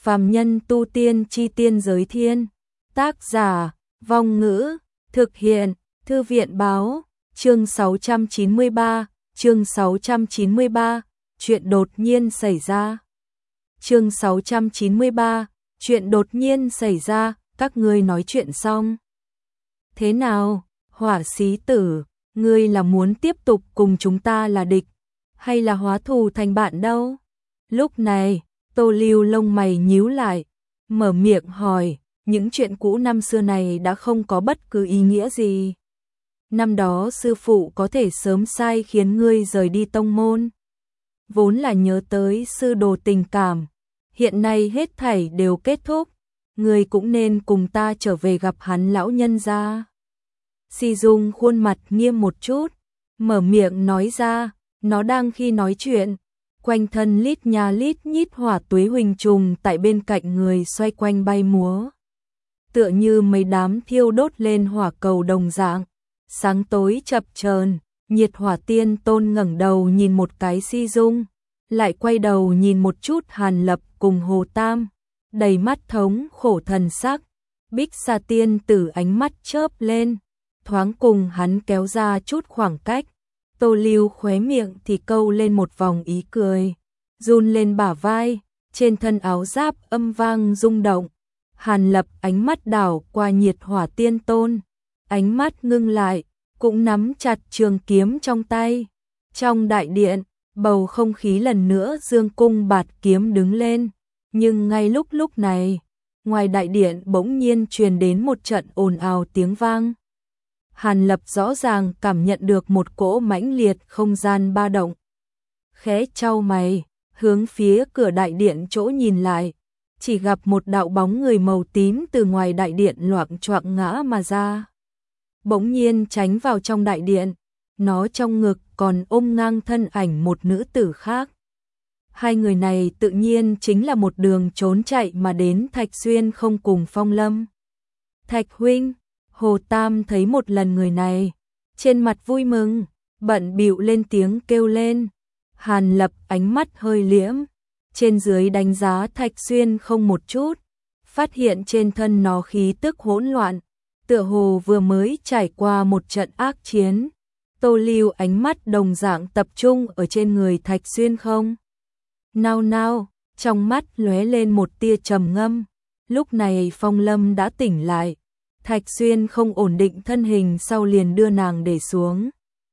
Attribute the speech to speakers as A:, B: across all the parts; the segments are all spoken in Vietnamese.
A: Phàm nhân tu tiên chi tiên giới thiên. Tác giả, Vong Ngữ, thực hiện, Thư viện Báo, chương 693, chuyện đột nhiên xảy ra. Chương 693, chuyện đột nhiên xảy ra, các ngươi nói chuyện xong. Thế nào, Hỏa Xí Tử, ngươi là muốn tiếp tục cùng chúng ta là địch, hay là hóa thù thành bạn đâu? Lúc này, Tô Lưu lông mày nhíu lại, mở miệng hỏi, những chuyện cũ năm xưa này đã không có bất cứ ý nghĩa gì. Năm đó sư phụ có thể sớm sai khiến ngươi rời đi tông môn. Vốn là nhớ tới sư đồ tình cảm, hiện nay hết thảy đều kết thúc, ngươi cũng nên cùng ta trở về gặp hắn lão nhân gia. Si Dung khuôn mặt nghiêm một chút, mở miệng nói ra, nó đang khi nói chuyện, quanh thân lít nha lít nhít hỏa tuế huỳnh trùng tại bên cạnh người xoay quanh bay múa. Tựa như mấy đám thiêu đốt lên hỏa cầu đồng dạng, sáng tối chập chờn. Nhiệt Hỏa Tiên Tôn ngẩng đầu nhìn một cái Si Dung, lại quay đầu nhìn một chút Hàn Lập cùng Hồ Tam, đầy mắt thống khổ thần sắc. Bích Sa Tiên Tử ánh mắt chớp lên, thoáng cùng hắn kéo ra chút khoảng cách. Tô Lưu khóe miệng thì câu lên một vòng ý cười, run lên bả vai, trên thân áo giáp âm vang rung động. Hàn Lập ánh mắt đảo qua Nhiệt Hỏa Tiên Tôn, ánh mắt ngưng lại, cũng nắm chặt trường kiếm trong tay. Trong đại điện, bầu không khí lần nữa dương cung bạt kiếm đứng lên, nhưng ngay lúc này, ngoài đại điện bỗng nhiên truyền đến một trận ồn ào tiếng vang. Hàn Lập rõ ràng cảm nhận được một cỗ mãnh liệt không gian ba động. Khẽ chau mày, hướng phía cửa đại điện chỗ nhìn lại, chỉ gặp một đạo bóng người màu tím từ ngoài đại điện loạng choạng ngã mà ra. Bỗng nhiên tránh vào trong đại điện, nó trong ngực còn ôm ngang thân ảnh một nữ tử khác. Hai người này tự nhiên chính là một đường trốn chạy mà đến Thạch Xuyên không cùng Phong Lâm. Thạch huynh, Hồ Tam thấy một lần người này, trên mặt vui mừng, bận bịu lên tiếng kêu lên. Hàn Lập ánh mắt hơi liễm, trên dưới đánh giá Thạch Xuyên không một chút, phát hiện trên thân nó khí tức hỗn loạn, tựa hồ vừa mới trải qua một trận ác chiến. Tô Lưu ánh mắt đồng dạng tập trung ở trên người Thạch Xuyên không. Nao, trong mắt lóe lên một tia trầm ngâm. Lúc này Phong Lâm đã tỉnh lại, Thạch Xuyên không ổn định thân hình sau liền đưa nàng để xuống.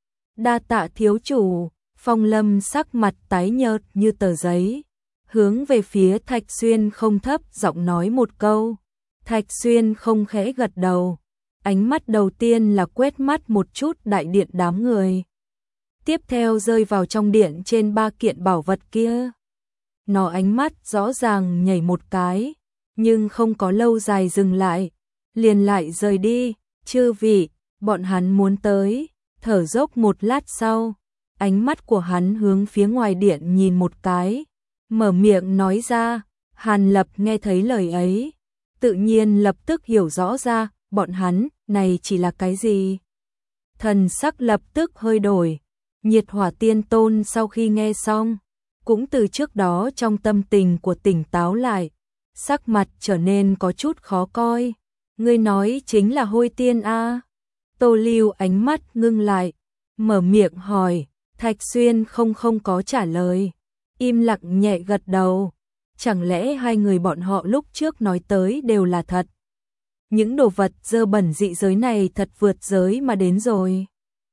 A: Đa tạ thiếu chủ. Phong Lâm sắc mặt tái nhợt như tờ giấy, hướng về phía Thạch Xuyên không thấp giọng nói một câu. Thạch Xuyên không khẽ gật đầu, ánh mắt đầu tiên là quét mắt một chút đại điện đám người, tiếp theo rơi vào trong điện trên ba kiện bảo vật kia. Nó ánh mắt rõ ràng nhảy một cái, nhưng không có lâu dài dừng lại, liền lại rời đi. Chư vị, bọn hắn muốn tới. Thở dốc một lát sau, ánh mắt của hắn hướng phía ngoài điện nhìn một cái, mở miệng nói ra. Hàn Lập nghe thấy lời ấy, tự nhiên lập tức hiểu rõ ra, bọn hắn này chỉ là cái gì. Thần sắc lập tức hơi đổi. Nhiệt Hỏa Tiên Tôn sau khi nghe xong, cũng từ trước đó trong tâm tình của tỉnh táo lại, sắc mặt trở nên có chút khó coi. Ngươi nói chính là Hôi Tiên a? Tô Lưu ánh mắt ngưng lại, mở miệng hỏi. Thạch Xuyên không có trả lời, im lặng nhẹ gật đầu. Chẳng lẽ hai người bọn họ lúc trước nói tới đều là thật? Những đồ vật dơ bẩn dị giới này thật vượt giới mà đến rồi.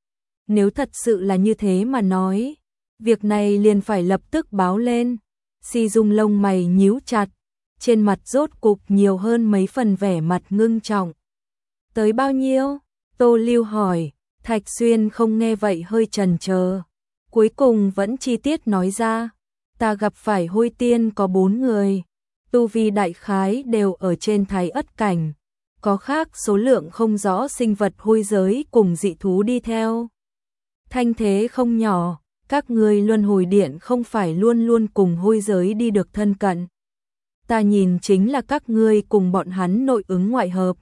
A: Nếu thật sự là như thế mà nói, việc này liền phải lập tức báo lên. Si Dung lông mày nhíu chặt, trên mặt rốt cục nhiều hơn mấy phần vẻ mặt ngưng trọng. Tới bao nhiêu? Tô Lưu hỏi. Thạch Xuyên không nghe vậy hơi chần chờ, cuối cùng vẫn chi tiết nói ra. Ta gặp phải Hôi Tiên có 4 người, tu vi đại khái đều ở trên Thái Ất cảnh, có khác số lượng không rõ sinh vật hôi giới cùng dị thú đi theo. Thanh thế không nhỏ, các ngươi luân hồi điện không phải luôn luôn cùng hôi giới đi được thân cận. Ta nhìn chính là các ngươi cùng bọn hắn nội ứng ngoại hợp,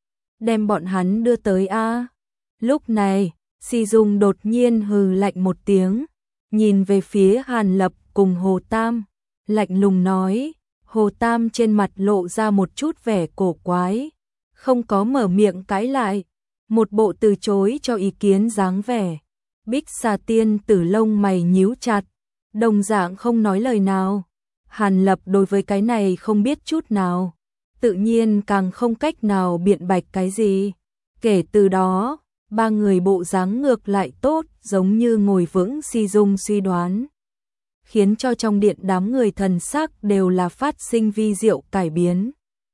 A: đem bọn hắn đưa tới a. Lúc này, Si Dung đột nhiên hừ lạnh một tiếng, nhìn về phía Hàn Lập cùng Hồ Tam, lạnh lùng nói. Hồ Tam trên mặt lộ ra một chút vẻ cổ quái, không có mở miệng cãi lại, một bộ từ chối cho ý kiến dáng vẻ. Bích Xà Tiên Tử lông mày nhíu chặt, đồng dạng không nói lời nào. Hàn Lập đối với cái này không biết chút nào, tự nhiên càng không cách nào biện bạch cái gì. Kể từ đó, ba người bộ dáng ngược lại tốt, giống như ngồi vững. Si Dung suy đoán, khiến cho trong điện đám người thần sắc đều là phát sinh vi diệu cải biến.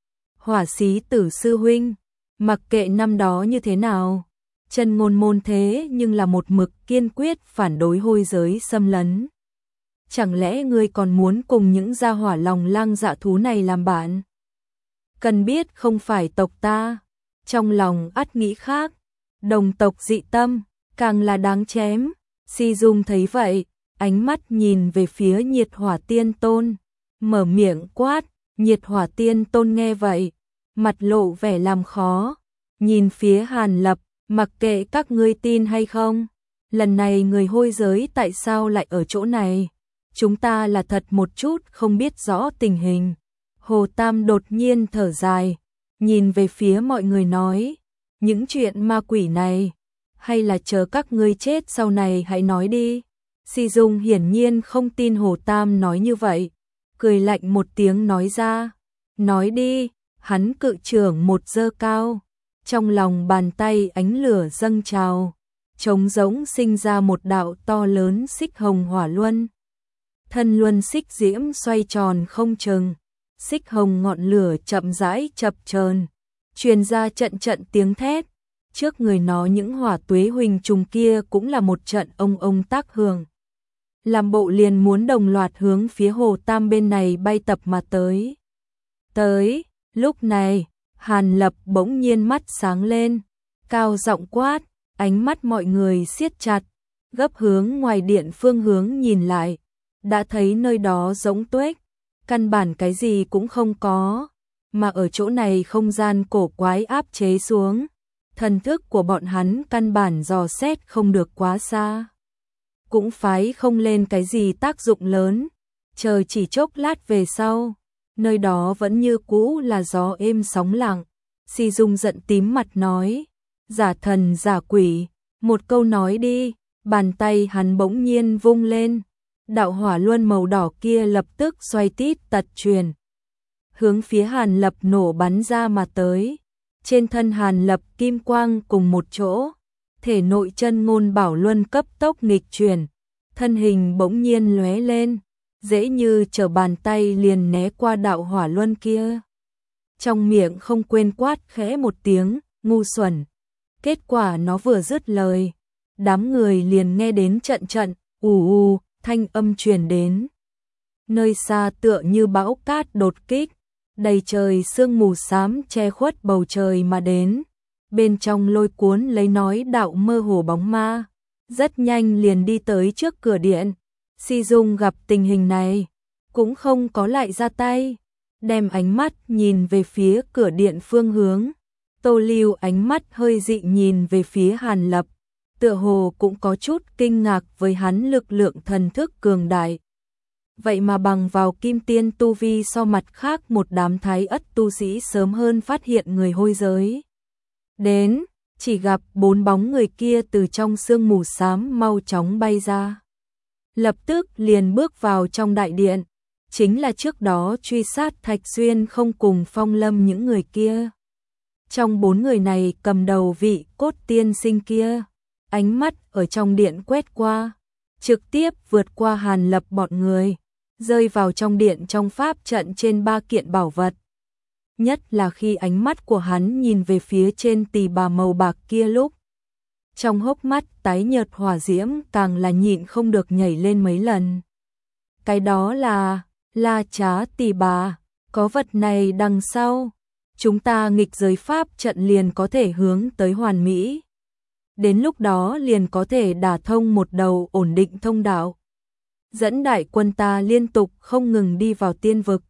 A: Hỏa Xí Tử sư huynh, mặc kệ năm đó như thế nào, chân ngôn môn thế nhưng là một mực kiên quyết phản đối hôi giới xâm lấn. Chẳng lẽ ngươi còn muốn cùng những gia hỏa lòng lang dạ thú này làm bạn? Cần biết không phải tộc ta, trong lòng ắt nghĩ khác, đồng tộc dị tâm, càng là đáng chém. Si Dung thấy vậy, ánh mắt nhìn về phía Nhiệt Hỏa Tiên Tôn, mở miệng quát. Nhiệt Hỏa Tiên Tôn nghe vậy, mặt lộ vẻ làm khó, nhìn phía Hàn Lập, mặc kệ các ngươi tin hay không, lần này người hôi giới tại sao lại ở chỗ này? Chúng ta là thật một chút không biết rõ tình hình. Hồ Tam đột nhiên thở dài, nhìn về phía mọi người nói, những chuyện ma quỷ này, hay là chờ các ngươi chết sau này hãy nói đi. Si Dung hiển nhiên không tin Hồ Tam nói như vậy, cười lạnh một tiếng nói ra, nói đi. Hắn cự trưởng một giơ cao, trong lòng bàn tay ánh lửa dâng trào, trống rỗng sinh ra một đạo to lớn xích hồng hỏa luân. Thân luân xích diễm xoay tròn không chừng, xích hồng ngọn lửa chậm rãi chập chờn, truyền ra trận trận tiếng thét. Trước người nó những hỏa tuế huỳnh trùng kia cũng là một trận ông tác hưởng, làm bộ liền muốn đồng loạt hướng phía Hồ Tam bên này bay tập mà tới. Lúc này, Hàn Lập bỗng nhiên mắt sáng lên, cao giọng quát, ánh mắt mọi người siết chặt, gấp hướng ngoài điện phương hướng nhìn lại, đã thấy nơi đó rỗng tuếch, căn bản cái gì cũng không có, mà ở chỗ này không gian cổ quái áp chế xuống, thần thức của bọn hắn căn bản dò xét không được quá xa, cũng phái không lên cái gì tác dụng lớn, chờ chỉ chốc lát về sau. Nơi đó vẫn như cũ là gió êm sóng lặng. Si Dung giận tím mặt nói, giả thần giả quỷ, một câu nói đi. Bàn tay hắn bỗng nhiên vung lên, đạo hỏa luân màu đỏ kia lập tức xoay tít tật truyền, hướng phía Hàn Lập nổ bắn ra mà tới. Trên thân Hàn Lập kim quang cùng một chỗ, thể nội chân ngôn bảo luân cấp tốc nghịch chuyển, thân hình bỗng nhiên lóe lên, dễ như trở bàn tay liền né qua đạo hỏa luân kia. Trong miệng không quên quát khẽ một tiếng, ngu xuẩn. Kết quả nó vừa dứt lời, đám người liền nghe đến trận trận, thanh âm truyền đến. Nơi xa tựa như bão cát đột kích, đầy trời sương mù xám che khuất bầu trời mà đến. Bên trong lôi cuốn lấy nói đạo mơ hồ bóng ma, rất nhanh liền đi tới trước cửa điện. Si Dung gặp tình hình này, cũng không có lại ra tay, đem ánh mắt nhìn về phía cửa điện phương hướng. Tô Lưu ánh mắt hơi dị nhìn về phía Hàn Lập, tựa hồ cũng có chút kinh ngạc với hắn lực lượng thần thức cường đại. Vậy mà bằng vào kim tiên tu vi so mặt khác một đám thái ất tu sĩ sớm hơn phát hiện người hôi giới. Đến, chỉ gặp 4 bóng người kia từ trong sương mù xám mau chóng bay ra. Lập tức liền bước vào trong đại điện, chính là trước đó truy sát Thạch Xuyên không cùng Phong Lâm những người kia. Trong 4 người này cầm đầu vị cốt tiên sinh kia, ánh mắt ở trong điện quét qua, trực tiếp vượt qua Hàn Lập bọn người, rơi vào trong điện trong pháp trận trên 3 kiện bảo vật. Nhất là khi ánh mắt của hắn nhìn về phía trên tỳ bà màu bạc kia lúc, trong hốc mắt tái nhợt hỏa diễm càng là nhịn không được nhảy lên mấy lần. Cái đó là La Trá tỳ bà, có vật này đằng sau, chúng ta nghịch giới pháp trận liền có thể hướng tới hoàn mỹ. Đến lúc đó liền có thể đả thông một đầu ổn định thông đạo, dẫn đại quân ta liên tục không ngừng đi vào tiên vực.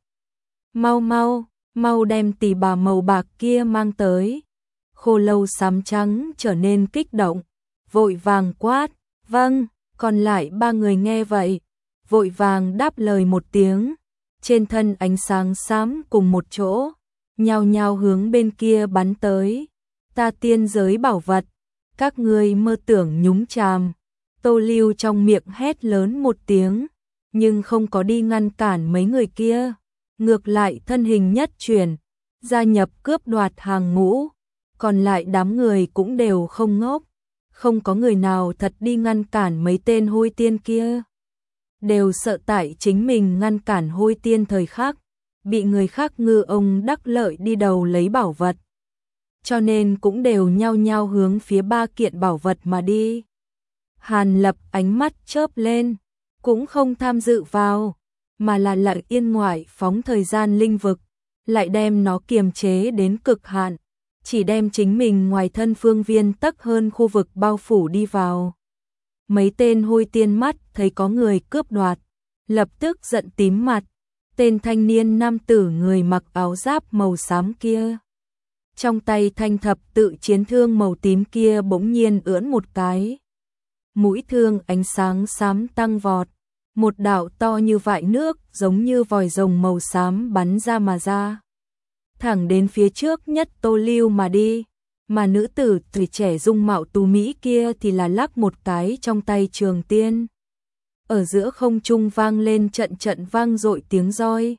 A: Mau đem tỳ bà màu bạc kia mang tới. Khô Lâu xám trắng trở nên kích động, vội vàng quát, vâng. Còn lại 3 người nghe vậy, vội vàng đáp lời một tiếng, trên thân ánh sáng xám cùng một chỗ, nhao nhao hướng bên kia bắn tới. Ta tiên giới bảo vật, các ngươi mơ tưởng nhúng chàm. Tô Lưu trong miệng hét lớn một tiếng, nhưng không có đi ngăn cản mấy người kia, ngược lại thân hình nhất chuyển, gia nhập cướp đoạt hàng ngũ, còn lại đám người cũng đều không ngốc, không có người nào thật đi ngăn cản mấy tên hôi tiên kia. Đều sợ tại chính mình ngăn cản hôi tiên thời khắc, bị người khác ngư ông đắc lợi đi đầu lấy bảo vật. Cho nên cũng đều nhao nhao hướng phía 3 kiện bảo vật mà đi. Hàn Lập ánh mắt chớp lên, cũng không tham dự vào, mà là lặng yên ngoại phóng thời gian linh vực, lại đem nó kiềm chế đến cực hạn, chỉ đem chính mình ngoài thân phương viên tấc hơn khu vực bao phủ đi vào. Mấy tên hôi tiên mắt thấy có người cướp đoạt, lập tức giận tím mặt. Tên thanh niên nam tử người mặc áo giáp màu xám kia, trong tay thanh thập tự chiến thương màu tím kia bỗng nhiên ưỡn một cái. Mũi thương ánh sáng xám tăng vọt, một đạo to như vại nước giống như vòi rồng màu xám bắn ra mà ra. Thẳng đến phía trước nhất Tô Lưu mà đi, mà nữ tử tuổi trẻ dung mạo tú mỹ kia thì là lắc một cái trong tay trường tiên. Ở giữa không trung vang lên trận trận vang dội tiếng roi.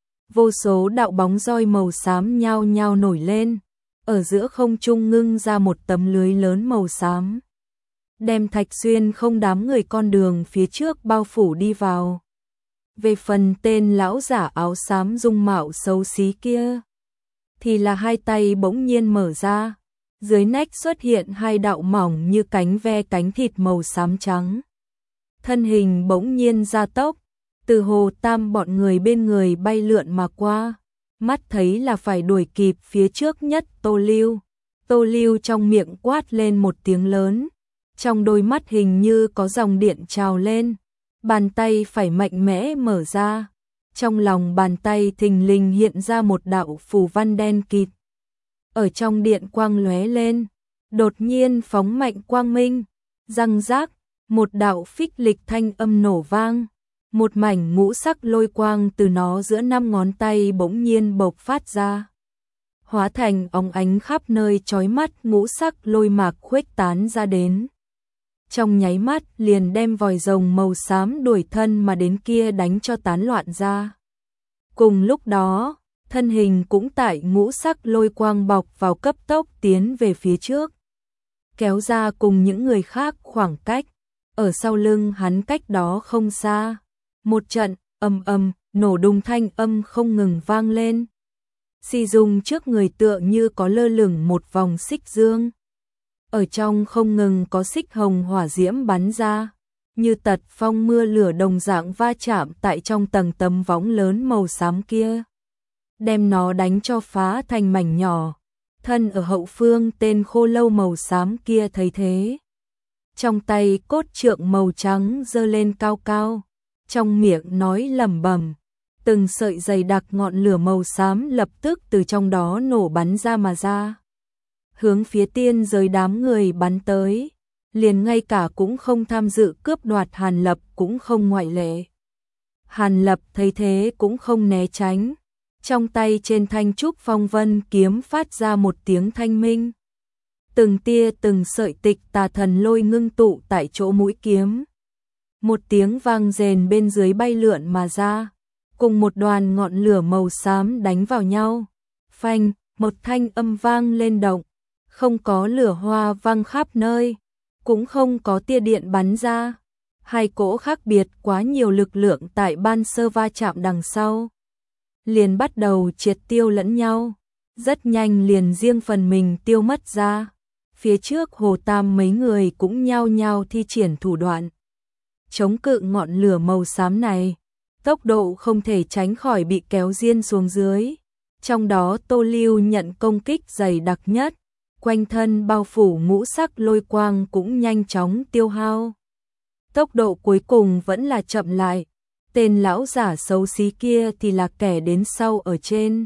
A: Vô số đạo bóng roi màu xám nhao nhao nổi lên, ở giữa không trung ngưng ra một tấm lưới lớn màu xám, đem Thạch Xuyên không đám người con đường phía trước bao phủ đi vào. Về phần tên lão giả áo xám dung mạo xấu xí kia, thì là hai tay bỗng nhiên mở ra, dưới nách xuất hiện hai đạo mỏng như cánh ve cánh thịt màu xám trắng. Thân hình bỗng nhiên gia tốc, từ Hồ Tam bọn người bên người bay lượn mà qua, mắt thấy là phải đuổi kịp phía trước nhất Tô Lưu. Tô Lưu trong miệng quát lên một tiếng lớn, trong đôi mắt hình như có dòng điện trào lên, bàn tay phải mạnh mẽ mở ra, trong lòng bàn tay thình lình hiện ra một đạo phù văn đen kịt. Ở trong điện quang lóe lên, đột nhiên phóng mạnh quang minh, răng rác, một đạo phích lịch thanh âm nổ vang, một mảnh ngũ sắc lôi quang từ nó giữa 5 ngón tay bỗng nhiên bộc phát ra, hóa thành óng ánh khắp nơi chói mắt ngũ sắc lôi mạc khuếch tán ra đến. Trong nháy mắt liền đem vòi rồng màu xám đuổi thân mà đến kia đánh cho tán loạn ra. Cùng lúc đó, thân hình cũng tại ngũ sắc lôi quang bọc vào cấp tốc tiến về phía trước, kéo ra cùng những người khác khoảng cách. Ở sau lưng hắn cách đó không xa, một trận ầm ầm nổ đùng thanh âm không ngừng vang lên. Xi Dung trước người tựa như có lơ lửng một vòng xích dương, ở trong không ngừng có xích hồng hỏa diễm bắn ra, như tật phong mưa lửa đồng dạng va chạm tại trong tầng tấm võng lớn màu xám kia, đem nó đánh cho phá thành mảnh nhỏ. Thân ở hậu phương tên khô lâu màu xám kia thấy thế, trong tay cốt trượng màu trắng giơ lên cao cao, trong miệng nói lẩm bẩm, từng sợi dày đặc ngọn lửa màu xám lập tức từ trong đó nổ bắn ra mà ra, hướng phía tiên giới đám người bắn tới, liền ngay cả cũng không tham dự cướp đoạt Hàn Lập cũng không ngoại lệ. Hàn Lập thấy thế cũng không né tránh, trong tay trên thanh trúc phong vân kiếm phát ra một tiếng thanh minh. Từng tia từng sợi tịch tà thần lôi ngưng tụ tại chỗ mũi kiếm. Một tiếng vang rền bên dưới bay lượn mà ra, cùng một đoàn ngọn lửa màu xám đánh vào nhau. Phanh, một thanh âm vang lên động, không có lửa hoa văng khắp nơi, cũng không có tia điện bắn ra. Hai cỗ khác biệt quá nhiều lực lượng tại ban sơ va chạm đằng sau, liền bắt đầu triệt tiêu lẫn nhau, rất nhanh liền riêng phần mình tiêu mất ra. Phía trước Hồ Tam mấy người cũng nhao nhao thi triển thủ đoạn, chống cự ngọn lửa màu xám này, tốc độ không thể tránh khỏi bị kéo diên xuống dưới. Trong đó Tô Lưu nhận công kích dày đặc nhất, quanh thân bao phủ ngũ sắc lôi quang cũng nhanh chóng tiêu hao. Tốc độ cuối cùng vẫn là chậm lại, tên lão giả xấu xí kia thì là kẻ đến sau ở trên,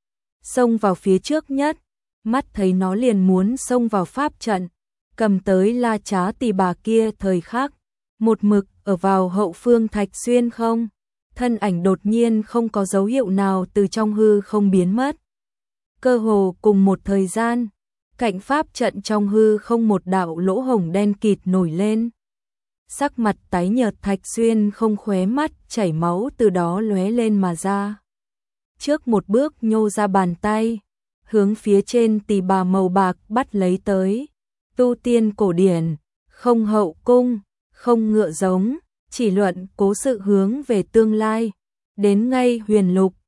A: xông vào phía trước nhất, mắt thấy nó liền muốn xông vào pháp trận, cầm tới la chá tỳ bà kia thời khắc, một mực ở vào hậu phương Thạch Xuyên không, thân ảnh đột nhiên không có dấu hiệu nào từ trong hư không biến mất. Cơ hồ cùng một thời gian, cạnh pháp trận trong hư không một đạo lỗ hổng đen kịt nổi lên. Sắc mặt tái nhợt Thạch Xuyên không khóe mắt chảy máu từ đó lóe lên mà ra. Trước một bước nhô ra bàn tay, hướng phía trên tỳ bà màu bạc bắt lấy tới. Tu tiên cổ điển, không hậu cung, không ngựa giống, chỉ luận cố sự hướng về tương lai. Đến ngay huyền lục,